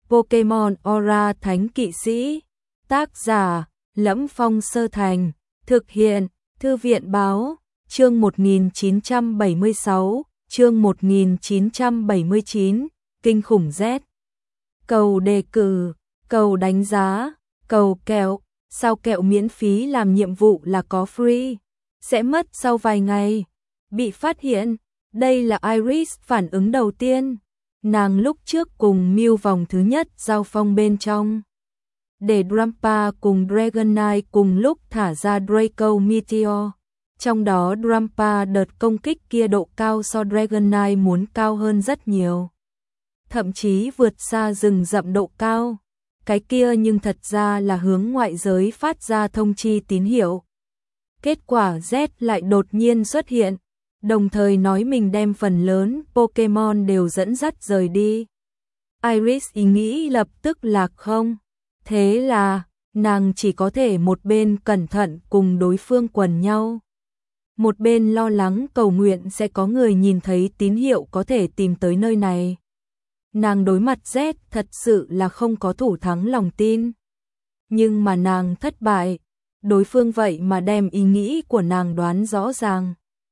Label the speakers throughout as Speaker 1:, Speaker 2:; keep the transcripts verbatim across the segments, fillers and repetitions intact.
Speaker 1: Pokemon Aura Thánh Kỵ Sĩ. Tác giả: Lẫm Phong Sơ Thành. Thực hiện: Thư viện Báo. Chương một nghìn chín trăm bảy mươi sáu, chương một nghìn chín trăm bảy mươi chín, Kinh khủng Z. Cầu đề cử, cầu đánh giá, cầu kẹo, sao kẹo miễn phí làm nhiệm vụ là có free, sẽ mất sau vài ngày. Bị phát hiện, đây là Iris phản ứng đầu tiên. Nàng lúc trước cùng Mew vòng thứ nhất giao phong bên trong. Để Drampa cùng Dragonite cùng lúc thả ra Draco Meteor. Trong đó Drampa đợt công kích kia độ cao so Dragonite muốn cao hơn rất nhiều. Thậm chí vượt xa rừng rậm độ cao. Cái kia nhưng thật ra là hướng ngoại giới phát ra thông chi tín hiệu. Kết quả Z lại đột nhiên xuất hiện, đồng thời nói mình đem phần lớn Pokemon đều dẫn dắt rời đi. Iris ý nghĩ lập tức là không. Thế là, nàng chỉ có thể một bên cẩn thận cùng đối phương quần nhau. Một bên lo lắng cầu nguyện sẽ có người nhìn thấy tín hiệu có thể tìm tới nơi này. Nàng đối mặt Z thật sự là không có thủ thắng lòng tin. Nhưng mà nàng thất bại, đối phương vậy mà đem ý nghĩ của nàng đoán rõ ràng.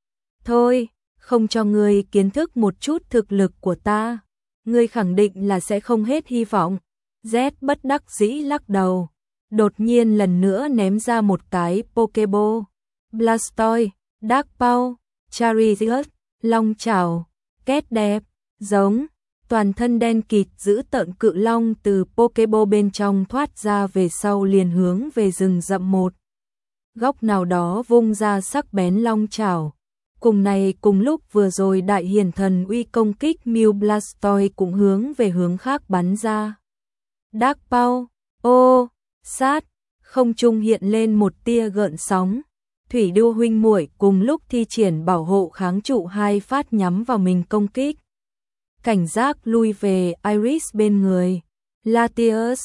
Speaker 1: Thôi, không cho ngươi kiến thức một chút thực lực của ta, ngươi khẳng định là sẽ không hết hy vọng. Z bất đắc dĩ lắc đầu, đột nhiên lần nữa ném ra một cái Pokeball. Blastoise, Dark Paw, Charizard, Long Chảo, Két Đẹp, giống, toàn thân đen kịt giữ tợn cự long từ Pokeball bên trong thoát ra về sau liền hướng về rừng rậm một góc nào đó vung ra sắc bén long chảo. Cùng này cùng lúc vừa rồi đại hiển thần uy công kích Mew Blastoise cũng hướng về hướng khác bắn ra. Dark Paw, ô, sát, không trung hiện lên một tia gợn sóng. Thủy Đô huynh muội cùng lúc thi triển bảo hộ kháng trụ hai phát nhắm vào mình công kích. Cảnh giác lui về Iris bên người. Latios,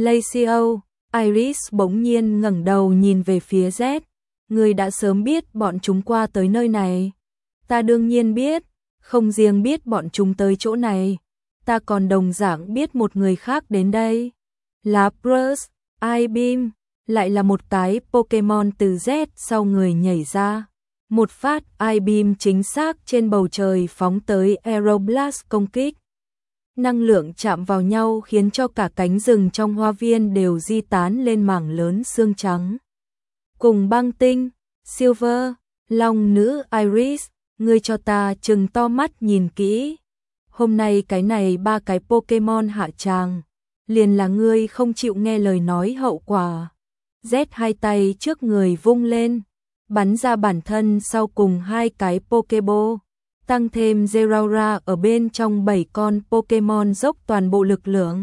Speaker 1: Lacio, Iris bỗng nhiên ngẩng đầu nhìn về phía Z. Người đã sớm biết bọn chúng qua tới nơi này. Ta đương nhiên biết, không riêng biết bọn chúng tới chỗ này. Ta còn đồng dạng biết một người khác đến đây. Lapras, I-Beam, lại là một cái Pokemon từ Z sau người nhảy ra. Một phát I-Beam chính xác trên bầu trời phóng tới Aeroblast công kích. Năng lượng chạm vào nhau khiến cho cả cánh rừng trong hoa viên đều di tán lên mảng lớn xương trắng. Cùng Băng Tinh, Silver, Long Nữ Iris, ngươi cho ta trừng to mắt nhìn kỹ. Hôm nay cái này ba cái Pokemon hạ tràng, liền là ngươi không chịu nghe lời nói hậu quả. Z hai tay trước người vung lên, bắn ra bản thân sau cùng hai cái Pokeball, tăng thêm Zeraora ở bên trong bảy con Pokemon dốc toàn bộ lực lượng.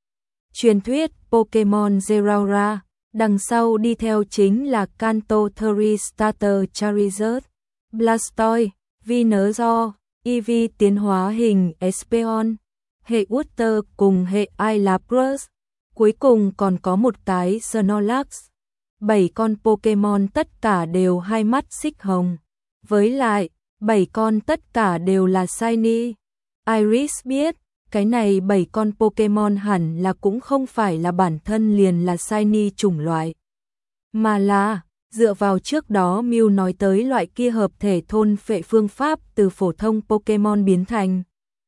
Speaker 1: Truyền thuyết Pokemon Zeraora, đằng sau đi theo chính là Kanto Theory Starter Charizard, Blastoise, Venusaur, Eevee tiến hóa hình Espeon, hệ Water cùng hệ Ice Lapras. Cuối cùng còn có một cái Snorlax. Bảy con Pokemon tất cả đều hai mắt xích hồng. Với lại, bảy con tất cả đều là shiny. Iris biết, cái này bảy con Pokemon hẳn là cũng không phải là bản thân liền là shiny chủng loại. Mà là, dựa vào trước đó Mew nói tới loại kia hợp thể thôn phệ phương pháp từ phổ thông Pokemon biến thành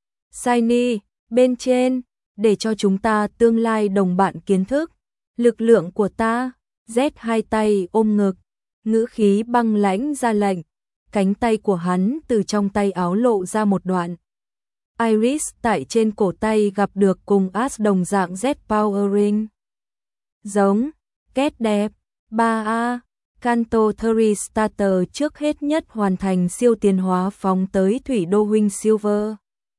Speaker 1: shiny, bên trên. Để cho chúng ta tương lai đồng bạn kiến thức lực lượng của ta. Z hai tay ôm ngực, ngữ khí băng lãnh ra lệnh. Cánh tay của hắn từ trong tay áo lộ ra một đoạn. Iris tại trên cổ tay gặp được cùng Ash đồng dạng Z Power Ring. Giống, Két Đẹp, ba A, Kanto Theory Starter trước hết nhất hoàn thành siêu tiến hóa phóng tới Thủy Đô huynh Silver.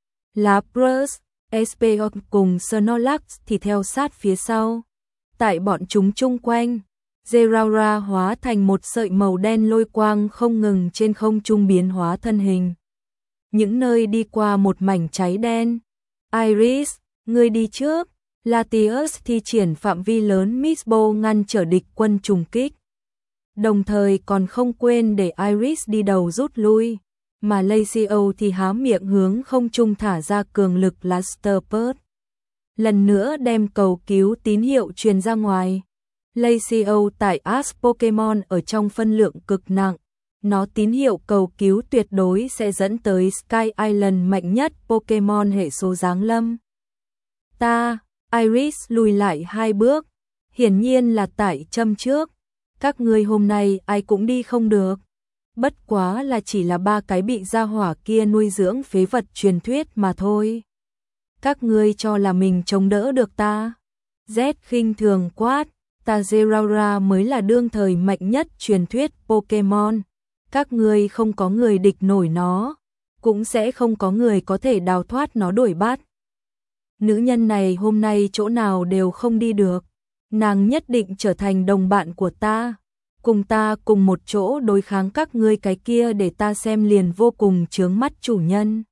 Speaker 1: Lapras, Espeon cùng Snorlax thì theo sát phía sau. Tại bọn chúng chung quanh, Zeraora hóa thành một sợi màu đen lôi quang không ngừng trên không trung biến hóa thân hình. Những nơi đi qua một mảnh cháy đen. Iris, ngươi đi trước. Latios thi triển phạm vi lớn Misbo ngăn trở địch quân trùng kích. Đồng thời còn không quên để Iris đi đầu rút lui. Mà Lacio thì há miệng hướng không trung thả ra cường lực Blaster Pulse. lần nữa đem cầu cứu tín hiệu truyền ra ngoài. Lacio tại Ask Pokemon ở trong phân lượng cực nặng. Nó tín hiệu cầu cứu tuyệt đối sẽ dẫn tới Sky Island mạnh nhất Pokemon hệ số giáng lâm. Ta, Iris lùi lại hai bước, hiển nhiên là tại châm trước. Các ngươi hôm nay ai cũng đi không được. Bất quá là chỉ là ba cái bị gia hỏa kia nuôi dưỡng phế vật truyền thuyết mà thôi. Các ngươi cho là mình chống đỡ được ta. Z khinh thường quát, ta Zeraora mới là đương thời mạnh nhất truyền thuyết Pokemon. Các ngươi không có người địch nổi nó, cũng sẽ không có người có thể đào thoát nó đuổi bắt. Nữ nhân này hôm nay chỗ nào đều không đi được, nàng nhất định trở thành đồng bạn của ta, cùng ta cùng một chỗ đối kháng các ngươi cái kia để ta xem liền vô cùng chướng mắt chủ nhân.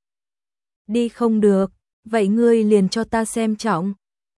Speaker 1: Đi không được, vậy ngươi liền cho ta xem trọng.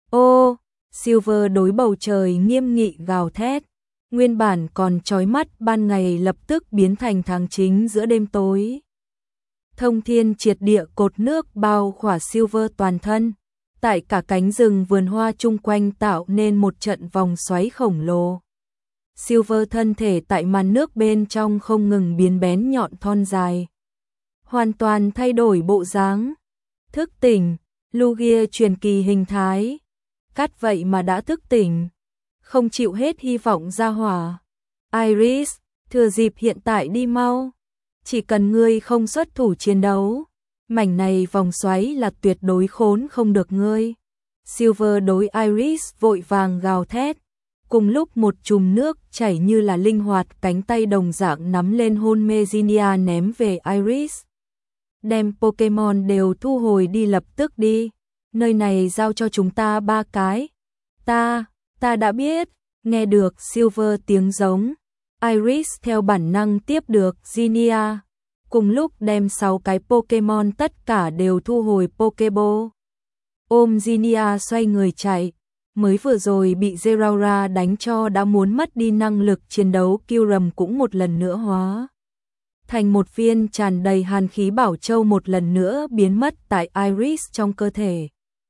Speaker 1: Ô, Silver đối bầu trời nghiêm nghị gào thét, nguyên bản còn chói mắt ban ngày lập tức biến thành tháng chính giữa đêm tối. Thông thiên triệt địa cột nước bao khỏa Silver toàn thân, tại cả cánh rừng vườn hoa chung quanh tạo nên một trận vòng xoáy khổng lồ. Silver thân thể tại màn nước bên trong không ngừng biến bén nhọn thon dài, hoàn toàn thay đổi bộ dáng. Thức tỉnh, Lugia truyền kỳ hình thái. Cát vậy mà đã thức tỉnh, không chịu hết hy vọng ra hỏa. Iris, thừa dịp hiện tại đi mau. Chỉ cần ngươi không xuất thủ chiến đấu, mảnh này vòng xoáy là tuyệt đối khốn không được ngươi. Silver đối Iris vội vàng gào thét. Cùng lúc một chùm nước chảy như là linh hoạt cánh tay đồng dạng nắm lên hôn mê Zinnia ném về Iris. Đem Pokemon đều thu hồi đi lập tức đi. Nơi này giao cho chúng ta ba cái. Ta, ta đã biết. Nghe được Silver tiếng giống, Iris theo bản năng tiếp được Zinnia. Cùng lúc đem sáu cái Pokemon tất cả đều thu hồi Pokeball. Ôm Zinnia xoay người chạy. Mới vừa rồi bị Zeraora đánh cho đã muốn mất đi năng lực chiến đấu, Kyurem cũng một lần nữa hóa thành một viên tràn đầy hàn khí bảo châu một lần nữa biến mất tại Iris trong cơ thể.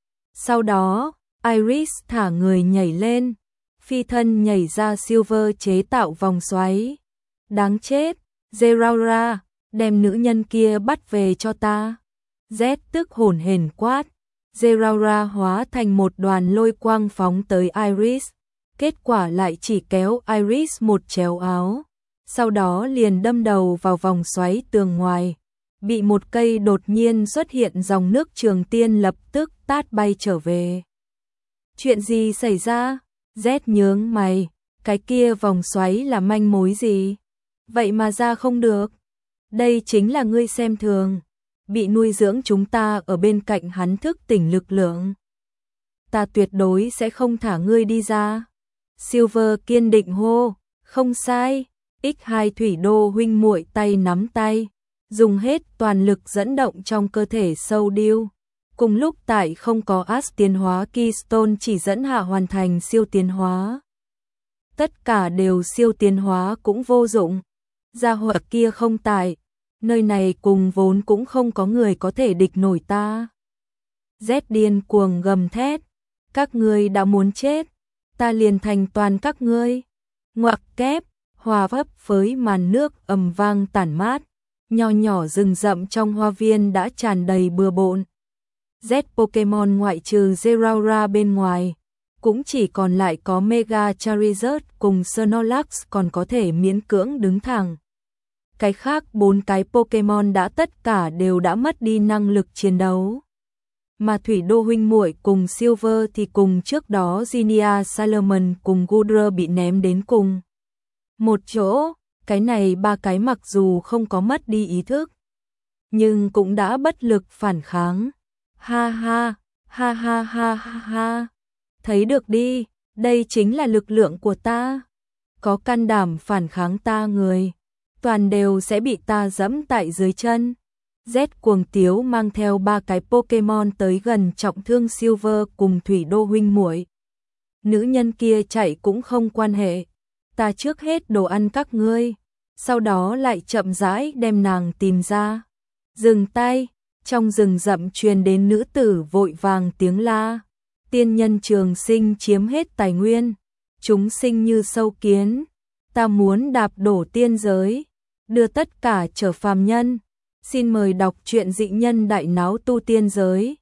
Speaker 1: Sau đó, Iris thả người nhảy lên, phi thân nhảy ra Silver chế tạo vòng xoáy. Đáng chết, Zeraora, đem nữ nhân kia bắt về cho ta. Z tức hổn hển quát. Zeraora hóa thành một đoàn lôi quang phóng tới Iris, kết quả lại chỉ kéo Iris một chéo áo, sau đó liền đâm đầu vào vòng xoáy tường ngoài, bị một cây đột nhiên xuất hiện dòng nước Trường Tiên lập tức tát bay trở về. Chuyện gì xảy ra? Z nhướng mày, cái kia vòng xoáy là manh mối gì? Vậy mà ra không được. Đây chính là ngươi xem thường. Bị nuôi dưỡng chúng ta ở bên cạnh hắn thức tỉnh lực lượng. Ta tuyệt đối sẽ không thả ngươi đi ra. Silver kiên định hô, không sai. ích hai thủy đô huynh muội tay nắm tay, dùng hết toàn lực dẫn động trong cơ thể sâu điêu. Cùng lúc tại không có Ash tiến hóa Keystone chỉ dẫn hạ hoàn thành siêu tiến hóa. Tất cả đều siêu tiến hóa cũng vô dụng. Gia hỏa kia không tại. Nơi này cùng vốn cũng không có người có thể địch nổi ta. Z điên cuồng gầm thét. Các ngươi đã muốn chết. Ta liền thành toàn các ngươi. Ngoặc kép, hòa vấp với màn nước ầm vang tản mát. Nho nhỏ rừng rậm trong hoa viên đã tràn đầy bừa bộn. Z Pokemon ngoại trừ Zeraora bên ngoài, cũng chỉ còn lại có Mega Charizard cùng Snorlax còn có thể miễn cưỡng đứng thẳng. Cái khác bốn cái Pokemon đã tất cả đều đã mất đi năng lực chiến đấu. Mà Thủy Đô huynh muội cùng Silver thì cùng trước đó Zinnia, Salomon cùng Goodra bị ném đến cùng một chỗ. Cái này ba cái mặc dù không có mất đi ý thức, nhưng cũng đã bất lực phản kháng. Ha ha, ha ha ha ha ha. Thấy được đi, đây chính là lực lượng của ta. Có can đảm phản kháng ta người, toàn đều sẽ bị ta giẫm tại dưới chân. Z cuồng tiếu mang theo ba cái Pokemon tới gần trọng thương Silver cùng Thủy Đô huynh muội. Nữ nhân kia chạy cũng không quan hệ, ta trước hết đồ ăn các ngươi, sau đó lại chậm rãi đem nàng tìm ra. Dừng tay, trong rừng rậm truyền đến nữ tử vội vàng tiếng la. tiên nhân trường sinh chiếm hết tài nguyên, chúng sinh như sâu kiến, ta muốn đạp đổ tiên giới, đưa tất cả trở phàm nhân. Xin mời đọc truyện Dị Nhân Đại Náo Tu Tiên Giới.